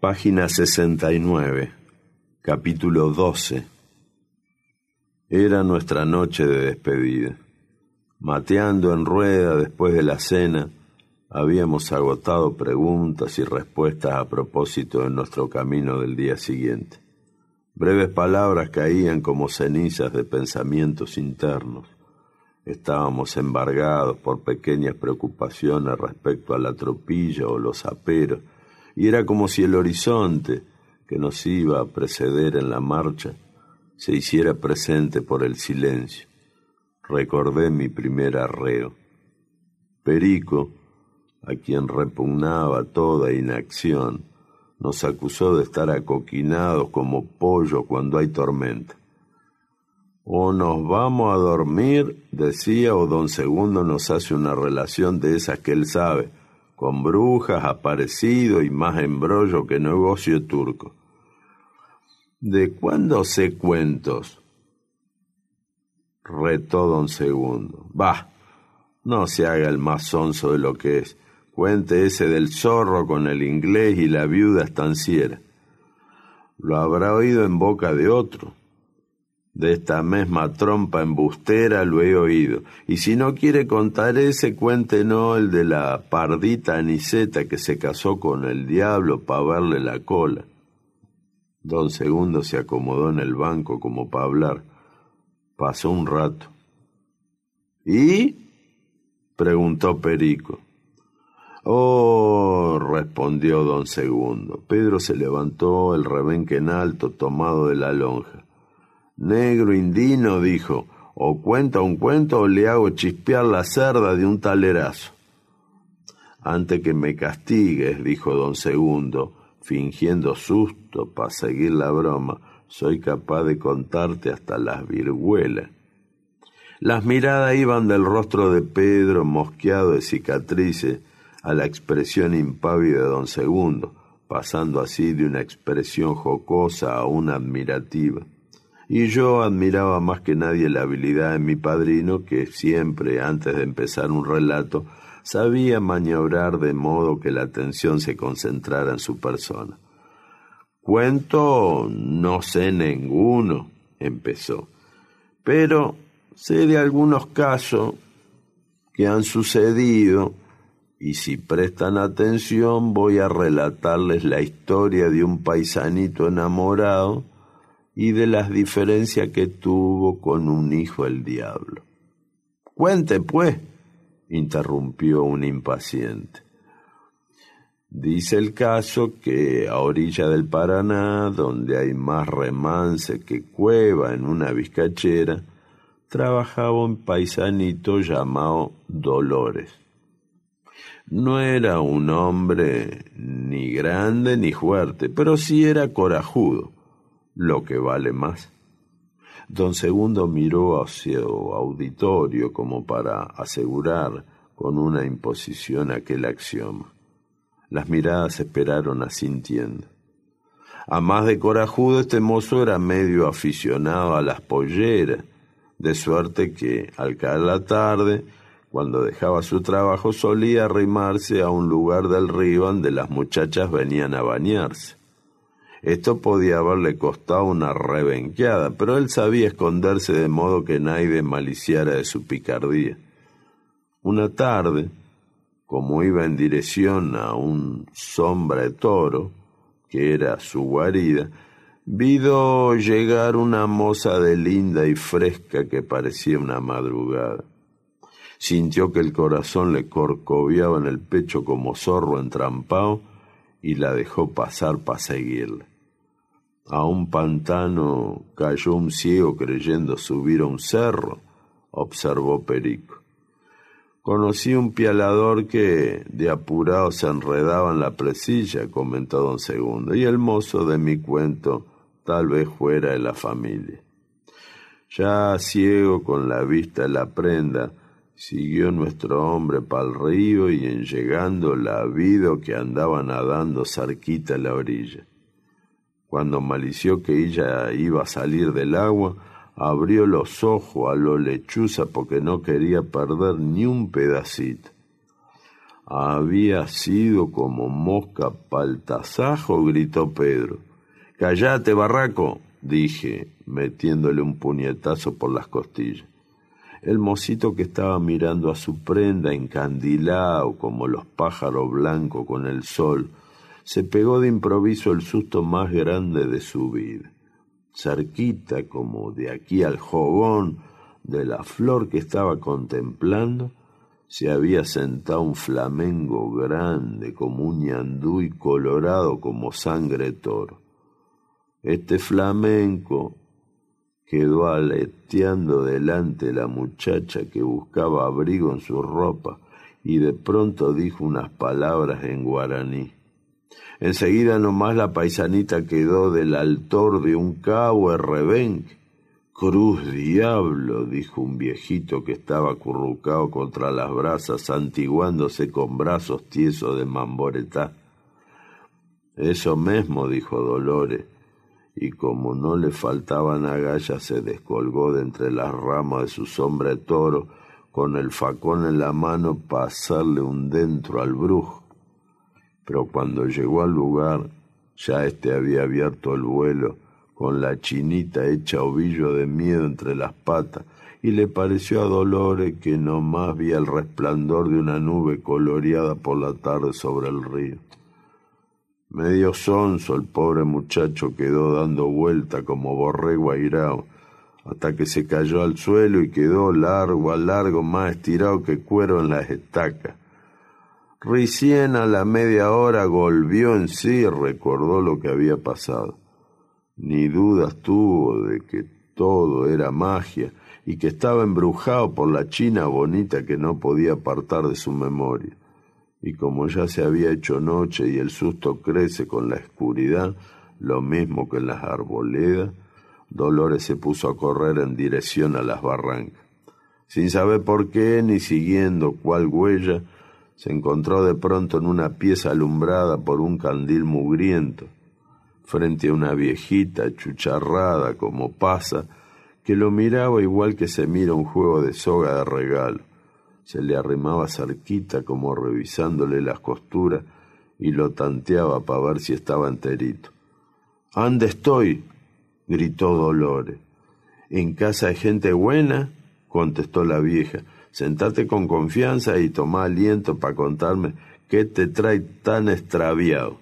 Página 69, capítulo 12. Era nuestra noche de despedida. Mateando en rueda después de la cena, habíamos agotado preguntas y respuestas a propósito de nuestro camino del día siguiente. Breves palabras caían como cenizas de pensamientos internos. Estábamos embargados por pequeñas preocupaciones respecto a la tropilla o los aperos, y era como si el horizonte, que nos iba a preceder en la marcha, se hiciera presente por el silencio. Recordé mi primer arreo. Perico, a quien repugnaba toda inacción, nos acusó de estar acoquinados como pollo cuando hay tormenta. O nos vamos a dormir, decía, o don Segundo nos hace una relación de esas que él sabe, con brujas, aparecido y más embrollo que negocio turco. ¿De cuándo sé cuentos?, retó don Segundo. Bah, no se haga el más sonso de lo que es. Cuente ese del zorro con el inglés y la viuda estanciera. Lo habrá oído en boca de otro. De esta misma trompa embustera lo he oído. Y si no quiere contar ese, cuéntenos el de la pardita Aniceta que se casó con el diablo para verle la cola. Don Segundo se acomodó en el banco como para hablar. Pasó un rato. ¿Y? Preguntó Perico. Oh, respondió don Segundo. Pedro se levantó, el rebenque en alto, tomado de la lonja. Negro indino, dijo, o cuenta un cuento o le hago chispear la cerda de un talerazo. Antes que me castigues, dijo don Segundo, fingiendo susto para seguir la broma, soy capaz de contarte hasta las viruelas. Las miradas iban del rostro de Pedro, mosqueado de cicatrices, a la expresión impávida de don Segundo, pasando así de una expresión jocosa a una admirativa. Y yo admiraba más que nadie la habilidad de mi padrino, que siempre, antes de empezar un relato, sabía maniobrar de modo que la atención se concentrara en su persona. Cuento no sé ninguno, empezó, pero sé de algunos casos que han sucedido, y si prestan atención voy a relatarles la historia de un paisanito enamorado y de las diferencias que tuvo con un hijo el diablo. Cuente, pues, interrumpió un impaciente. Dice el caso que a orilla del Paraná, donde hay más remance que cueva en una vizcachera, trabajaba un paisanito llamado Dolores. No era un hombre ni grande ni fuerte, pero sí era corajudo, lo que vale más. Don Segundo miró hacia el auditorio como para asegurar con una imposición aquel axioma. Las miradas esperaron asintiendo. A más de corajudo, este mozo era medio aficionado a las polleras, de suerte que, al caer la tarde, cuando dejaba su trabajo, solía arrimarse a un lugar del río donde las muchachas venían a bañarse. Esto podía haberle costado una rebenqueada, pero él sabía esconderse de modo que nadie maliciara de su picardía. Una tarde, como iba en dirección a un sombra de toro, que era su guarida, vido llegar una moza de linda y fresca que parecía una madrugada. Sintió que el corazón le corcoviaba en el pecho como zorro entrampado y la dejó pasar para seguirle. A un pantano cayó un ciego creyendo subir a un cerro, observó Perico. Conocí un pialador que de apurado se enredaba en la presilla, comentó don Segundo, y el mozo de mi cuento tal vez fuera de la familia. Ya ciego con la vista de la prenda, siguió nuestro hombre pa'l río y en llegando la vido que andaba nadando cerquita a la orilla. Cuando malició que ella iba a salir del agua, abrió los ojos a lo lechuza porque no quería perder ni un pedacito. Había sido como mosca pa'l tasajo, gritó Pedro. —¡Callate, barraco! —dije, metiéndole un puñetazo por las costillas. El mocito, que estaba mirando a su prenda encandilado como los pájaros blancos con el sol, se pegó de improviso el susto más grande de su vida. Cerquita, como de aquí al jogón de la flor que estaba contemplando, se había sentado un flamenco grande como un ñandú y colorado como sangre de toro. Este flamenco quedó aleteando delante de la muchacha, que buscaba abrigo en su ropa, y de pronto dijo unas palabras en guaraní. Enseguida nomás la paisanita quedó del altor de un cabo de rebenque. —Cruz diablo —dijo un viejito que estaba acurrucado contra las brasas, santiguándose con brazos tiesos de mamboretá. —Eso mesmo —dijo Dolores, y como no le faltaban agallas, se descolgó de entre las ramas de su sombra de toro con el facón en la mano para hacerle un dentro al brujo. Pero cuando llegó al lugar, ya había abierto el vuelo, con la chinita hecha ovillo de miedo entre las patas, y le pareció a Dolores que nomás vía el resplandor de una nube coloreada por la tarde sobre el río. Medio sonso, el pobre muchacho quedó dando vuelta como borrego airao, hasta que se cayó al suelo y quedó largo, más estirado que cuero en las estacas. Recién a la media hora volvió en sí y recordó lo que había pasado. Ni dudas tuvo de que todo era magia y que estaba embrujado por la china bonita que no podía apartar de su memoria. Y como ya se había hecho noche y el susto crece con la oscuridad, lo mismo que en las arboledas, Dolores se puso a correr en dirección a las barrancas. Sin saber por qué ni siguiendo cuál huella, se encontró de pronto en una pieza alumbrada por un candil mugriento, frente a una viejita achucharrada como pasa, que lo miraba igual que se mira un juego de soga de regalo. Se le arrimaba cerquita como revisándole las costuras y lo tanteaba para ver si estaba enterito. —¿Ande estoy? —gritó Dolores. —¿En casa de gente buena? —contestó la vieja. —Sentate con confianza y tomá aliento para contarme qué te trae tan extraviado.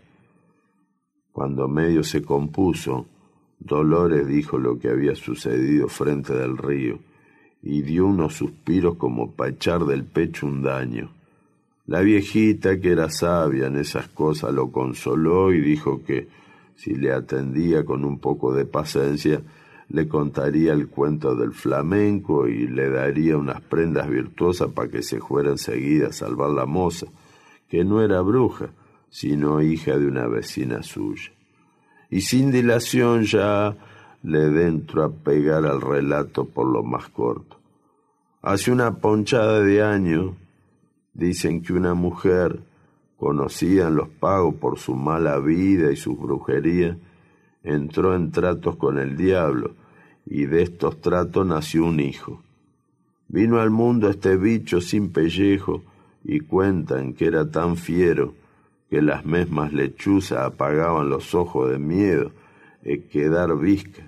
Cuando medio se compuso, Dolores dijo lo que había sucedido frente del río y dio unos suspiros como para echar del pecho un daño. La viejita, que era sabia en esas cosas, lo consoló y dijo que, si le atendía con un poco de paciencia, le contaría el cuento del flamenco y le daría unas prendas virtuosas para que se fuera enseguida a salvar la moza, que no era bruja, sino hija de una vecina suya. Y sin dilación ya le entró a pegar al relato por lo más corto. Hace una ponchada de años, dicen que una mujer, conocida en los pagos por su mala vida y sus brujerías, entró en tratos con el diablo, y de estos tratos nació un hijo. Vino al mundo este bicho sin pellejo, y cuentan que era tan fiero que las mismas lechuzas apagaban los ojos de miedo quedar visca.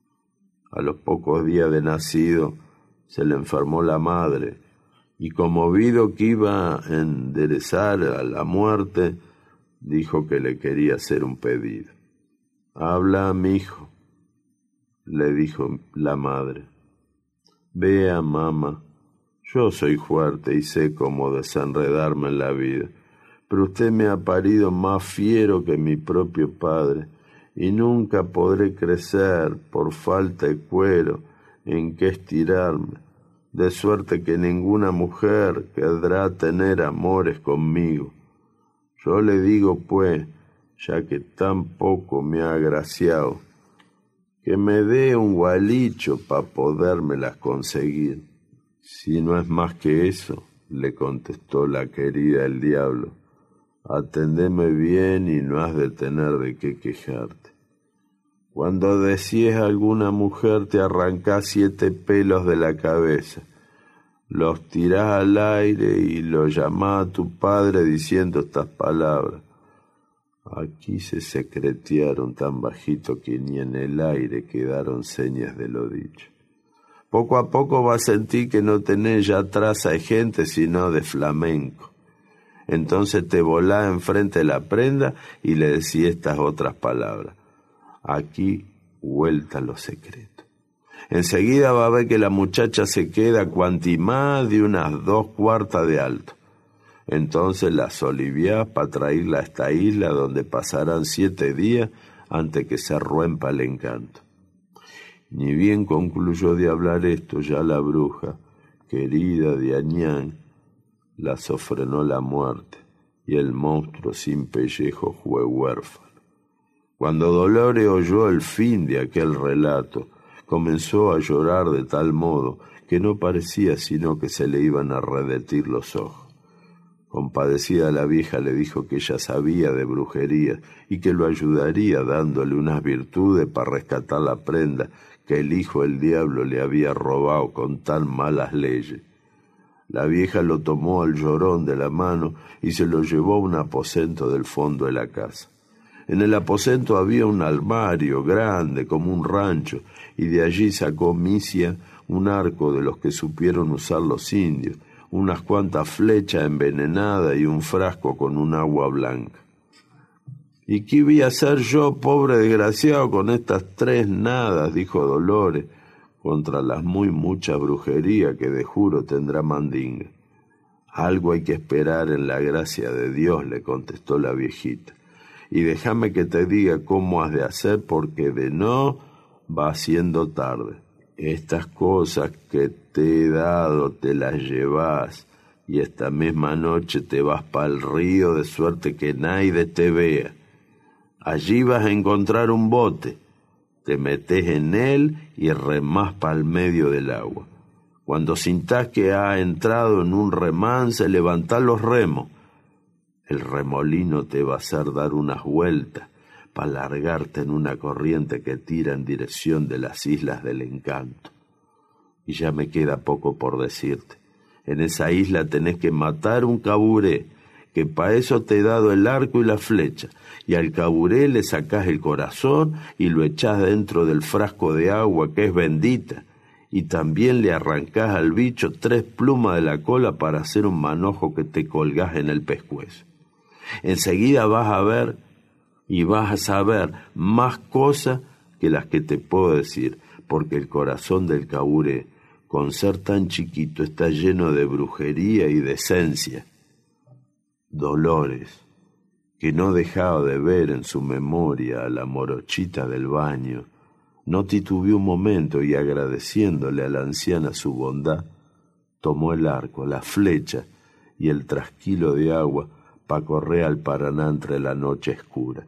A los pocos días de nacido se le enfermó la madre, y como vido que iba a enderezar a la muerte, dijo que le quería hacer un pedido. —Habla, mijo —le dijo la madre—. Vea, mamá, yo soy fuerte y sé cómo desenredarme en la vida, pero usted me ha parido más fiero que mi propio padre, y nunca podré crecer por falta de cuero en que estirarme, de suerte que ninguna mujer querrá tener amores conmigo. Yo le digo, pues, ya que tan poco me ha agraciado, que me dé un gualicho para podérmelas conseguir. —Si no es más que eso —le contestó la querida el diablo—, atendeme bien y no has de tener de qué quejarte. Cuando decíes a alguna mujer te arrancás 7 pelos de la cabeza. los tirás al aire y lo llamás a tu padre diciendo estas palabras. Aquí se secretearon tan bajito que ni en el aire quedaron señas de lo dicho. Poco a poco vas a sentir que no tenés ya traza de gente sino de flamenco. Entonces te volás enfrente de la prenda y le decís estas otras palabras. Aquí vuelta los secretos. Enseguida va a ver que la muchacha se queda cuanti más de unas 2/4 de alto. Entonces la soliviás para traerla a esta isla donde pasarán 7 días antes que se rompa el encanto. Ni bien concluyó de hablar esto, ya la bruja, querida de Añán, la sofrenó la muerte, y el monstruo sin pellejo fue huérfano. Cuando Dolores oyó el fin de aquel relato, comenzó a llorar de tal modo que no parecía sino que se le iban a redetir los ojos. Compadecida la vieja le dijo que ella sabía de brujería y que lo ayudaría dándole unas virtudes para rescatar la prenda que el hijo del diablo le había robado con tan malas leyes. La vieja lo tomó al llorón de la mano y se lo llevó a un aposento del fondo de la casa. En el aposento había un armario grande como un rancho y de allí sacó Misia un arco de los que supieron usar los indios, unas cuantas flechas envenenadas y un frasco con un agua blanca. ¿Y qué voy a hacer yo, pobre desgraciado, con estas 3 nadas?, dijo Dolores, contra las muy muchas brujerías que de juro tendrá Mandinga. Algo hay que esperar en la gracia de Dios, le contestó la viejita, y déjame que te diga cómo has de hacer, porque de no va siendo tarde. Estas cosas que te he dado te las llevas, y esta misma noche te vas para el río de suerte que nadie te vea. Allí vas a encontrar un bote, te metes en él y remás para el medio del agua. Cuando sintás que has entrado en un remance, levantá los remos. El remolino te va a hacer dar unas vueltas para largarte en una corriente que tira en dirección de las Islas del Encanto. Y ya me queda poco por decirte. En esa isla tenés que matar un caburé, que para eso te he dado el arco y la flecha, y al caburé le sacás el corazón y lo echás dentro del frasco de agua que es bendita, y también le arrancás al bicho 3 plumas de la cola para hacer un manojo que te colgás en el pescuezo. Enseguida vas a ver y vas a saber más cosas que las que te puedo decir, porque el corazón del caburé, con ser tan chiquito, está lleno de brujería y de esencia. Dolores, que no dejaba de ver en su memoria a la morochita del baño, no titubeó un momento y, agradeciéndole a la anciana su bondad, tomó el arco, la flecha y el trasquilo de agua para correr al Paraná entre la noche oscura.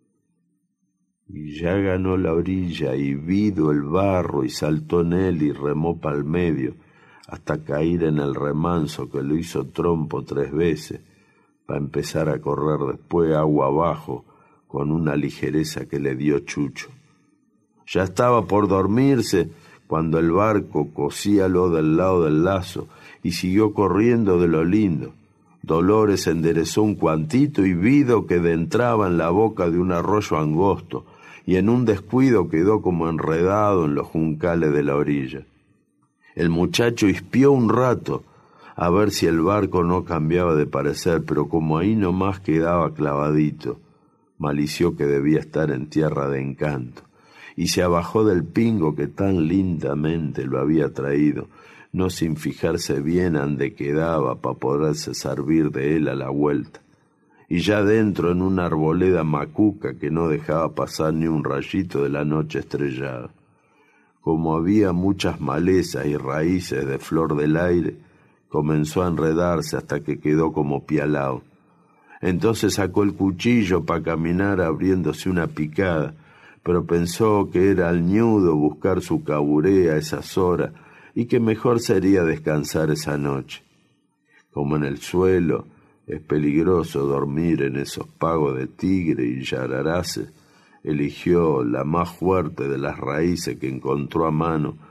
Y ya ganó la orilla y vido el barro y saltó en él y remó pa'l medio hasta caer en el remanso que lo hizo trompo 3 veces para empezar a correr después agua abajo con una ligereza que le dio Chucho. Ya estaba por dormirse cuando el barco cosíalo del lado del lazo y siguió corriendo de lo lindo. Dolores enderezó un cuantito y vido que entraba en la boca de un arroyo angosto y en un descuido quedó como enredado en los juncales de la orilla. El muchacho espió un rato a ver si el barco no cambiaba de parecer, pero como ahí nomás quedaba clavadito, malició que debía estar en tierra de encanto, y se abajó del pingo que tan lindamente lo había traído, no sin fijarse bien ande quedaba para poderse servir de él a la vuelta. Y ya dentro en una arboleda macuca que no dejaba pasar ni un rayito de la noche estrellada. Como había muchas malezas y raíces de flor del aire, comenzó a enredarse hasta que quedó como pialao. Entonces sacó el cuchillo para caminar abriéndose una picada, pero pensó que era al ñudo buscar su caburé a esas horas y que mejor sería descansar esa noche. Como en el suelo es peligroso dormir en esos pagos de tigre y yararaces, eligió la más fuerte de las raíces que encontró a mano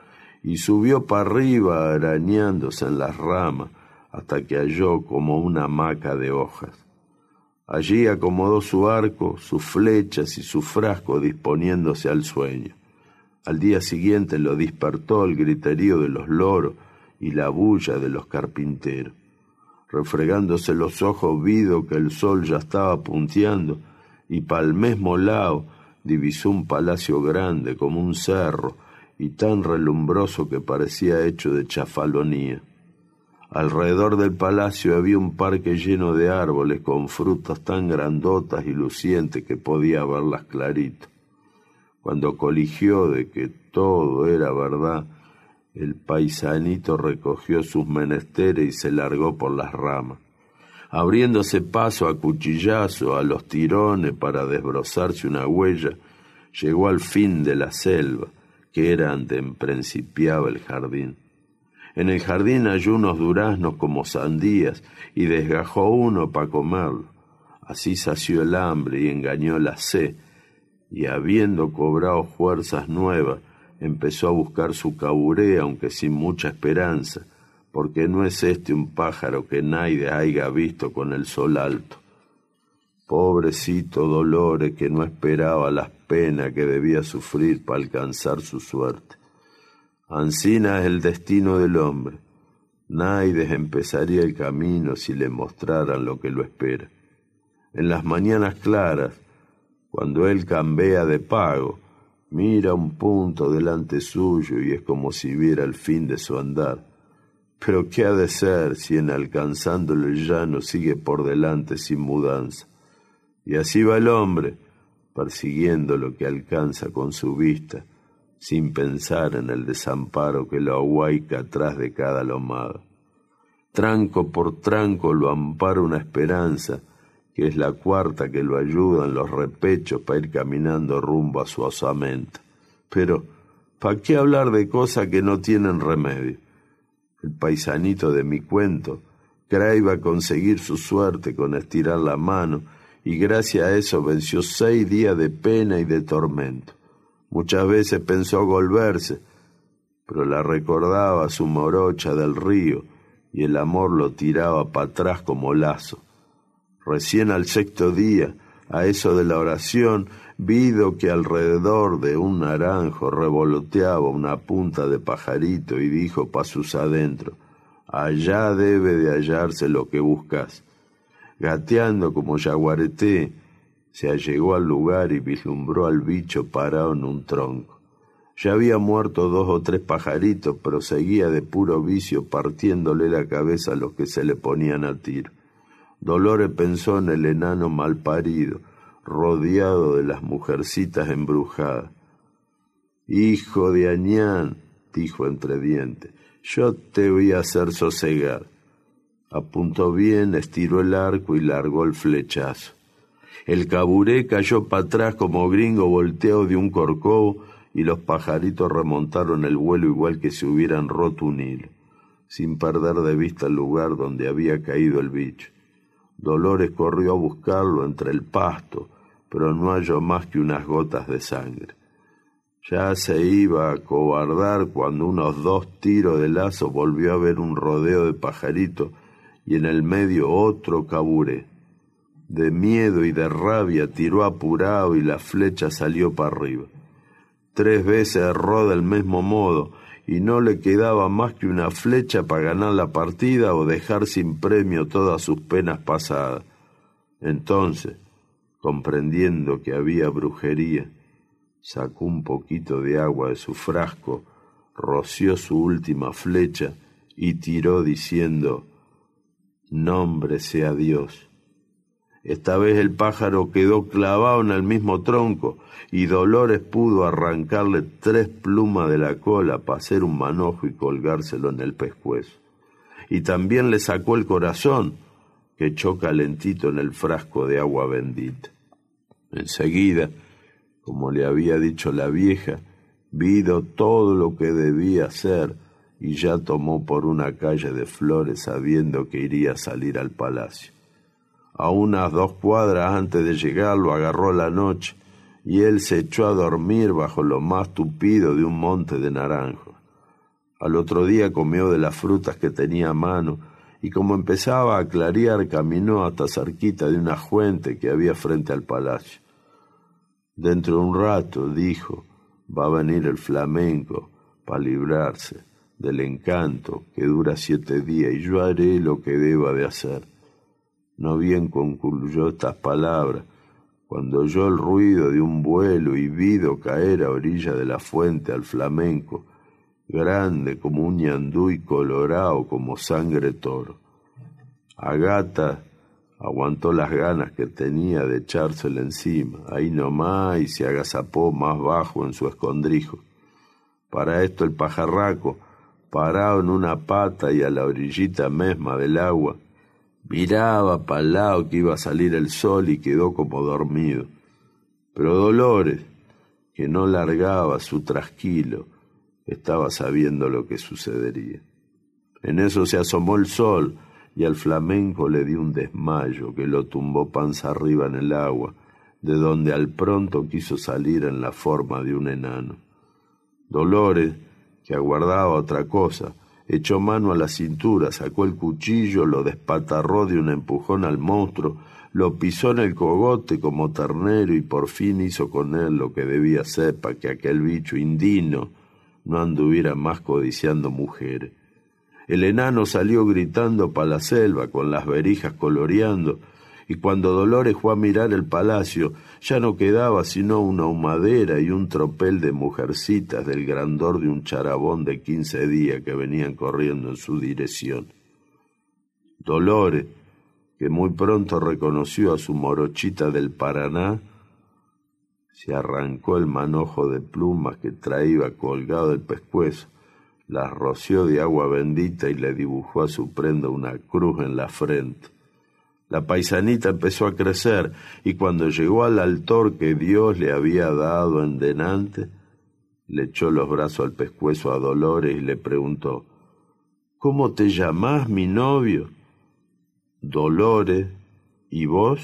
y subió para arriba arañándose en las ramas hasta que halló como una hamaca de hojas. Allí acomodó su arco, sus flechas y su frasco disponiéndose al sueño. Al día siguiente lo despertó el griterío de los loros y la bulla de los carpinteros. Refregándose los ojos vido que el sol ya estaba punteando y pa'l mismo lado divisó un palacio grande como un cerro y tan relumbroso que parecía hecho de chafalonía. Alrededor del palacio había un parque lleno de árboles con frutas tan grandotas y lucientes que podía verlas clarito. Cuando coligió de que todo era verdad, el paisanito recogió sus menesteres y se largó por las ramas, abriéndose paso a cuchillazo, a los tirones para desbrozarse una huella, llegó al fin de la selva, que era ante principiaba el jardín. En el jardín halló unos duraznos como sandías y desgajó uno para comerlo. Así sació el hambre y engañó la sed, y habiendo cobrado fuerzas nuevas, empezó a buscar su caburé, aunque sin mucha esperanza, porque no es este un pájaro que nadie haya visto con el sol alto. Pobrecito Dolores, que no esperaba las penas que debía sufrir para alcanzar su suerte. Ansina es el destino del hombre. Nadie empezaría el camino si le mostraran lo que lo espera. En las mañanas claras, cuando él cambia de pago, mira un punto delante suyo y es como si viera el fin de su andar. Pero ¿qué ha de ser si en alcanzándolo el llano sigue por delante sin mudanza? Y así va el hombre, persiguiendo lo que alcanza con su vista, sin pensar en el desamparo que lo ahuaica atrás de cada lomada. Tranco por tranco lo ampara una esperanza, que es la cuarta que lo ayuda en los repechos para ir caminando rumbo a su osamenta. Pero, ¿para qué hablar de cosas que no tienen remedio? El paisanito de mi cuento cree iba a conseguir su suerte con estirar la mano, y gracias a eso venció 6 días de pena y de tormento. Muchas veces pensó volverse, pero la recordaba su morocha del río y el amor lo tiraba para atrás como lazo. Recién al 6º día, a eso de la oración, vido que alrededor de un naranjo revoloteaba una punta de pajarito y dijo pa' sus adentro: allá debe de hallarse lo que buscas. Gateando como yaguareté, se allegó al lugar y vislumbró al bicho parado en un tronco. Ya había muerto 2 o 3 pajaritos, pero seguía de puro vicio partiéndole la cabeza a los que se le ponían a tiro. Dolores pensó en el enano malparido, rodeado de las mujercitas embrujadas. «Hijo de Añán», dijo entre dientes, «yo te voy a hacer sosegar». Apuntó bien, estiró el arco y largó el flechazo. El caburé cayó para atrás como gringo volteado de un corcovo y los pajaritos remontaron el vuelo igual que si hubieran roto un hilo, sin perder de vista el lugar donde había caído el bicho. Dolores corrió a buscarlo entre el pasto, pero no halló más que unas gotas de sangre. Ya se iba a acobardar cuando unos 2 tiros de lazo volvió a ver un rodeo de pajaritos y en el medio otro caburé. De miedo y de rabia tiró apurado y la flecha salió para arriba. 3 veces erró del mismo modo y no le quedaba más que una flecha para ganar la partida o dejar sin premio todas sus penas pasadas. Entonces, comprendiendo que había brujería, sacó un poquito de agua de su frasco, roció su última flecha y tiró diciendo: «Nombre sea Dios». Esta vez el pájaro quedó clavado en el mismo tronco y Dolores pudo arrancarle 3 plumas de la cola para hacer un manojo y colgárselo en el pescuezo. Y también le sacó el corazón, que echó calentito en el frasco de agua bendita. Enseguida, como le había dicho la vieja, vido todo lo que debía hacer y ya tomó por una calle de flores sabiendo que iría a salir al palacio. A unas 2 cuadras antes de llegar lo agarró la noche y él se echó a dormir bajo lo más tupido de un monte de naranjos. Al otro día comió de las frutas que tenía a mano, y como empezaba a clarear, caminó hasta cerquita de una fuente que había frente al palacio. Dentro de un rato, dijo, va a venir el flamenco para librarse del encanto que dura 7 días, y yo haré lo que deba de hacer. No bien concluyó estas palabras, cuando oyó el ruido de un vuelo y vido caer a orilla de la fuente al flamenco, grande como un ñandú y colorado como sangre toro. Agata aguantó las ganas que tenía de echársela encima, ahí nomás, y se agazapó más bajo en su escondrijo. Para esto el pajarraco, parado en una pata y a la orillita mesma del agua, miraba para el lado que iba a salir el sol y quedó como dormido. Pero Dolores, que no largaba su trasquilo, estaba sabiendo lo que sucedería. En eso se asomó el sol y al flamenco le dio un desmayo que lo tumbó panza arriba en el agua, de donde al pronto quiso salir en la forma de un enano. Dolores, que aguardaba otra cosa, echó mano a la cintura, sacó el cuchillo, lo despatarró de un empujón al monstruo, lo pisó en el cogote como ternero y por fin hizo con él lo que debía hacer para que aquel bicho indigno no anduviera más codiciando mujeres. El enano salió gritando pa' la selva con las verijas coloreando, y cuando Dolores fue a mirar el palacio ya no quedaba sino una humadera y un tropel de mujercitas del grandor de un charabón de 15 días que venían corriendo en su dirección. Dolores, que muy pronto reconoció a su morochita del Paraná, se arrancó el manojo de plumas que traía colgado del pescuezo, las roció de agua bendita y le dibujó a su prenda una cruz en la frente. La paisanita empezó a crecer y cuando llegó al altor que Dios le había dado en denante, le echó los brazos al pescuezo a Dolores y le preguntó, ¿cómo te llamás, mi novio? Dolores. ¿Y vos?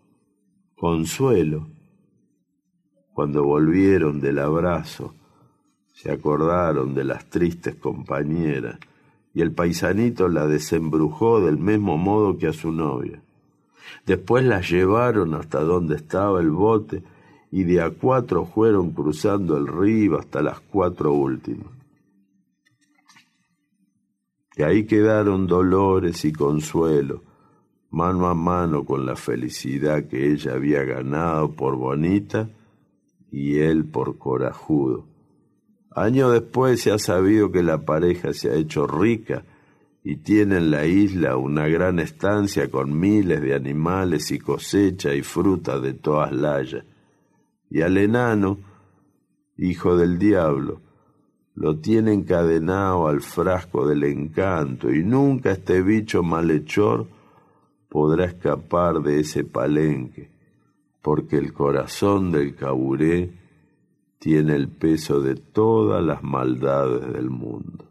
Consuelo. Cuando volvieron del abrazo, se acordaron de las tristes compañeras y el paisanito la desembrujó del mismo modo que a su novia. Después las llevaron hasta donde estaba el bote y de a 4 fueron cruzando el río hasta las 4 últimas. Y ahí quedaron Dolores y Consuelo, mano a mano con la felicidad que ella había ganado por bonita y él por corajudo. Años después se ha sabido que la pareja se ha hecho rica y tiene en la isla una gran estancia con miles de animales y cosecha y fruta de todas layas. Y al enano, hijo del diablo, lo tiene encadenado al frasco del encanto y nunca este bicho malhechor podrá escapar de ese palenque, porque el corazón del caburé tiene el peso de todas las maldades del mundo.